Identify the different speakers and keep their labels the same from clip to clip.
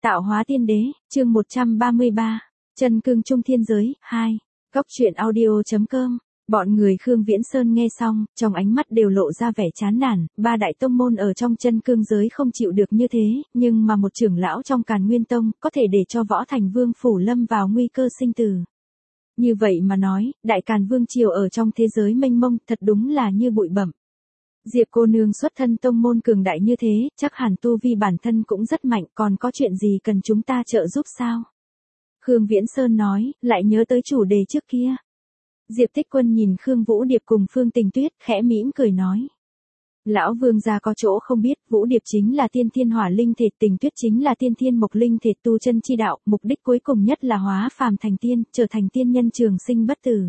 Speaker 1: Tạo hóa tiên đế, chương 133. Chân cương trung thiên giới, 2. Góc truyện audio.com. Bọn người Khương Viễn Sơn nghe xong, trong ánh mắt đều lộ ra vẻ chán nản, ba đại tông môn ở trong chân cương giới không chịu được như thế, nhưng mà một trưởng lão trong Càn Nguyên Tông, có thể để cho Võ Thành Vương phủ lâm vào nguy cơ sinh tử. Như vậy mà nói, đại Càn Vương triều ở trong thế giới mênh mông, thật đúng là như bụi bặm. Diệp cô nương xuất thân tông môn cường đại như thế, chắc hẳn tu vi bản thân cũng rất mạnh, còn có chuyện gì cần chúng ta trợ giúp sao? Khương Viễn Sơn nói, lại nhớ tới chủ đề trước kia. Diệp Tích Quân nhìn Khương Vũ Điệp cùng Phương Tình Tuyết, khẽ mỉm cười nói. Lão vương gia có chỗ không biết, Vũ Điệp chính là tiên thiên hỏa linh thể, Tình Tuyết chính là tiên thiên mộc linh thể, tu chân chi đạo, mục đích cuối cùng nhất là hóa phàm thành tiên, trở thành tiên nhân trường sinh bất tử.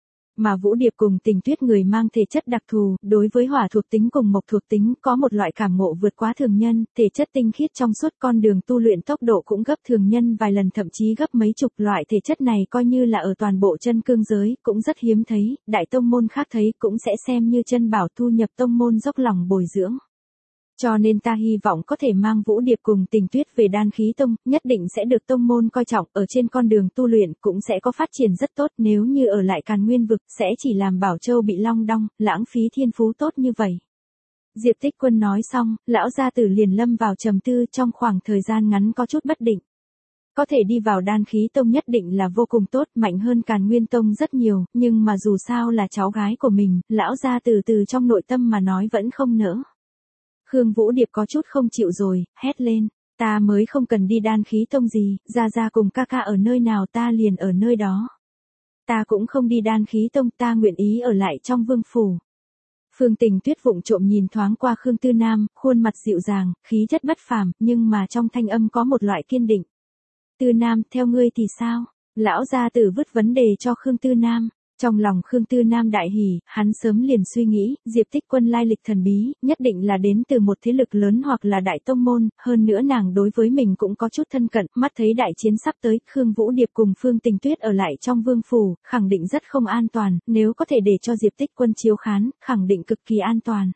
Speaker 1: Mà Vũ Điệp cùng Tình Tuyết người mang thể chất đặc thù, đối với hỏa thuộc tính cùng mộc thuộc tính có một loại cảm ngộ vượt quá thường nhân, thể chất tinh khiết trong suốt, con đường tu luyện tốc độ cũng gấp thường nhân vài lần, thậm chí gấp mấy chục. Loại thể chất này coi như là ở toàn bộ chân cương giới, cũng rất hiếm thấy, đại tông môn khác thấy cũng sẽ xem như chân bảo, thu nhập tông môn dốc lòng bồi dưỡng. Cho nên ta hy vọng có thể mang Vũ Điệp cùng Tình Tuyết về Đan Khí Tông, nhất định sẽ được tông môn coi trọng, ở trên con đường tu luyện cũng sẽ có phát triển rất tốt, nếu như ở lại Càn Nguyên vực, sẽ chỉ làm Bảo Châu bị long đong, lãng phí thiên phú tốt như vậy. Diệp Tích Quân nói xong, lão gia tử liền lâm vào trầm tư, trong khoảng thời gian ngắn có chút bất định. Có thể đi vào Đan Khí Tông nhất định là vô cùng tốt, mạnh hơn Càn Nguyên Tông rất nhiều, nhưng mà dù sao là cháu gái của mình, lão gia tử từ trong nội tâm mà nói vẫn không nỡ. Khương Vũ Điệp có chút không chịu rồi, hét lên, ta mới không cần đi Đan Khí Tông gì, gia cùng ca ca ở nơi nào ta liền ở nơi đó. Ta cũng không đi Đan Khí Tông, ta nguyện ý ở lại trong vương phủ. Phương Tình Tuyết vụng trộm nhìn thoáng qua Khương Tư Nam, khuôn mặt dịu dàng, khí chất bất phàm, nhưng mà trong thanh âm có một loại kiên định. Tư Nam, theo ngươi thì sao? Lão gia tử vứt vấn đề cho Khương Tư Nam. Trong lòng Khương Tư Nam đại hỉ, hắn sớm liền suy nghĩ, Diệp Tích Quân lai lịch thần bí, nhất định là đến từ một thế lực lớn hoặc là đại tông môn, hơn nữa nàng đối với mình cũng có chút thân cận, mắt thấy đại chiến sắp tới, Khương Vũ Điệp cùng Phương Tình Tuyết ở lại trong vương phủ, khẳng định rất không an toàn, nếu có thể để cho Diệp Tích Quân chiếu khán, khẳng định cực kỳ an toàn.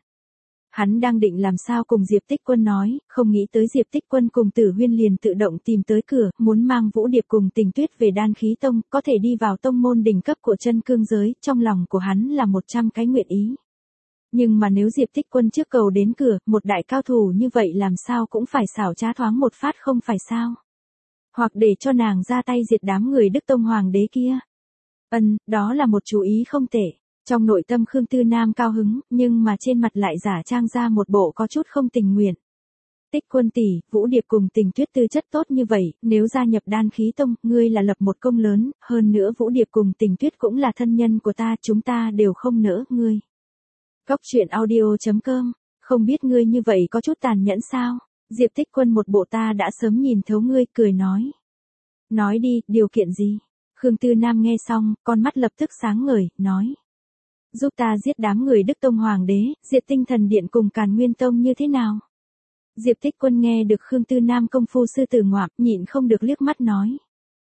Speaker 1: Hắn đang định làm sao cùng Diệp Tích Quân nói, không nghĩ tới Diệp Tích Quân cùng Tử Huyên liền tự động tìm tới cửa, muốn mang Vũ Điệp cùng Tình Tuyết về Đan Khí Tông, có thể đi vào tông môn đỉnh cấp của chân cương giới, trong lòng của hắn là 100 cái nguyện ý. Nhưng mà nếu Diệp Tích Quân trước cầu đến cửa, một đại cao thủ như vậy làm sao cũng phải xảo trá thoáng một phát không phải sao? Hoặc để cho nàng ra tay diệt đám người Đức Tông Hoàng đế kia. Đó là một chú ý không tệ. Trong nội tâm Khương Tư Nam cao hứng, nhưng mà trên mặt lại giả trang ra một bộ có chút không tình nguyện. Tích Quân tỷ, Vũ Điệp cùng Tình Tuyết tư chất tốt như vậy, nếu gia nhập Đan Khí Tông, ngươi là lập một công lớn, hơn nữa Vũ Điệp cùng Tình Tuyết cũng là thân nhân của ta, chúng ta đều không nỡ ngươi. Góc truyện audio.com, không biết ngươi như vậy có chút tàn nhẫn sao? Diệp Tích Quân một bộ ta đã sớm nhìn thấu ngươi, cười nói. Nói đi, điều kiện gì? Khương Tư Nam nghe xong, con mắt lập tức sáng ngời, nói. Giúp ta giết đám người Đức Tông Hoàng đế, diệt Tinh Thần Điện cùng Càn Nguyên Tông như thế nào? Diệp Tích Quân nghe được Khương Tư Nam công phu sư tử ngoạm, nhịn không được liếc mắt nói.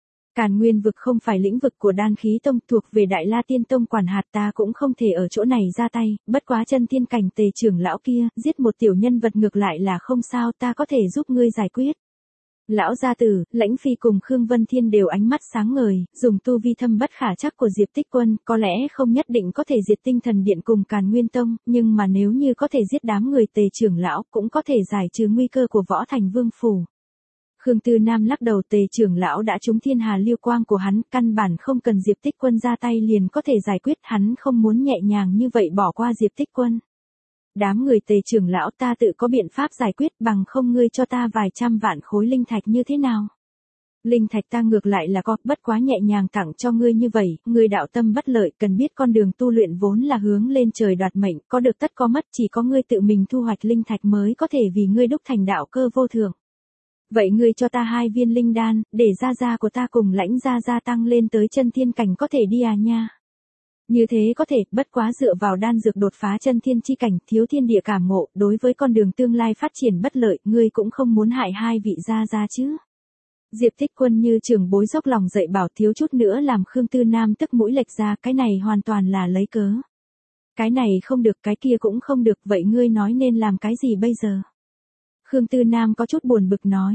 Speaker 1: Càn Nguyên vực không phải lĩnh vực của Đan Khí Tông, thuộc về Đại La Tiên Tông quản hạt, ta cũng không thể ở chỗ này ra tay, bất quá chân thiên cảnh Tề trưởng lão kia, giết một tiểu nhân vật ngược lại là không sao, ta có thể giúp ngươi giải quyết. Lão gia tử, Lãnh Phi cùng Khương Vân Thiên đều ánh mắt sáng ngời, dùng tu vi thâm bất khả trắc của Diệp Tích Quân, có lẽ không nhất định có thể diệt Tinh Thần Điện cùng Càn Nguyên Tông, nhưng mà nếu như có thể giết đám người Tề trưởng lão, cũng có thể giải trừ nguy cơ của Võ Thành Vương phủ. Khương Tư Nam lắc đầu, Tề trưởng lão đã trúng thiên hà liêu quang của hắn, căn bản không cần Diệp Tích Quân ra tay liền có thể giải quyết, hắn không muốn nhẹ nhàng như vậy bỏ qua Diệp Tích Quân. Đám người Tề trưởng lão ta tự có biện pháp giải quyết, bằng không ngươi cho ta vài trăm vạn khối linh thạch như thế nào? Linh thạch ta ngược lại là có, bất quá nhẹ nhàng tặng cho ngươi như vậy, ngươi đạo tâm bất lợi, cần biết con đường tu luyện vốn là hướng lên trời đoạt mệnh, có được tất có mất, chỉ có ngươi tự mình thu hoạch linh thạch mới có thể vì ngươi đúc thành đạo cơ vô thượng. Vậy ngươi cho ta 2 viên linh đan, để gia của ta cùng Lãnh gia tăng lên tới chân thiên cảnh có thể đi à nha? Như thế có thể, bất quá dựa vào đan dược đột phá chân thiên chi cảnh, thiếu thiên địa cảm ngộ, đối với con đường tương lai phát triển bất lợi, ngươi cũng không muốn hại 2 vị gia chứ. Diệp Tích Quân như trưởng bối dốc lòng dạy bảo, thiếu chút nữa làm Khương Tư Nam tức mũi lệch ra, cái này hoàn toàn là lấy cớ. Cái này không được, cái kia cũng không được, vậy ngươi nói nên làm cái gì bây giờ? Khương Tư Nam có chút buồn bực nói.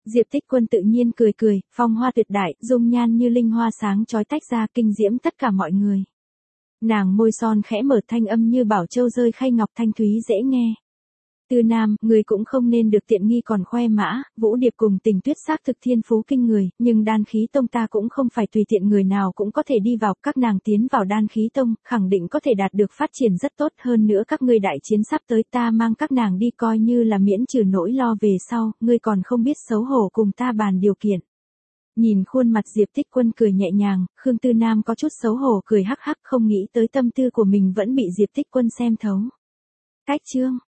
Speaker 1: Diệp Tích Quân tự nhiên cười cười, phong hoa tuyệt đại, dung nhan như linh hoa sáng chói tách ra kinh diễm tất cả mọi người. Nàng môi son khẽ mở thanh âm như bảo châu rơi khay ngọc thanh thúy dễ nghe. Tư Nam, người cũng không nên được tiện nghi còn khoe mã, Vũ Điệp cùng Tình Tuyết xác thực thiên phú kinh người, nhưng đan khí tông ta cũng không phải tùy tiện người nào cũng có thể đi vào, các nàng tiến vào đan khí tông, khẳng định có thể đạt được phát triển rất tốt hơn nữa các ngươi đại chiến sắp tới ta mang các nàng đi coi như là miễn trừ nỗi lo về sau, ngươi còn không biết xấu hổ cùng ta bàn điều kiện. Nhìn khuôn mặt Diệp Tích Quân cười nhẹ nhàng, Khương Tư Nam có chút xấu hổ cười hắc hắc không nghĩ tới tâm tư của mình vẫn bị Diệp Tích Quân xem thấu. Cách chương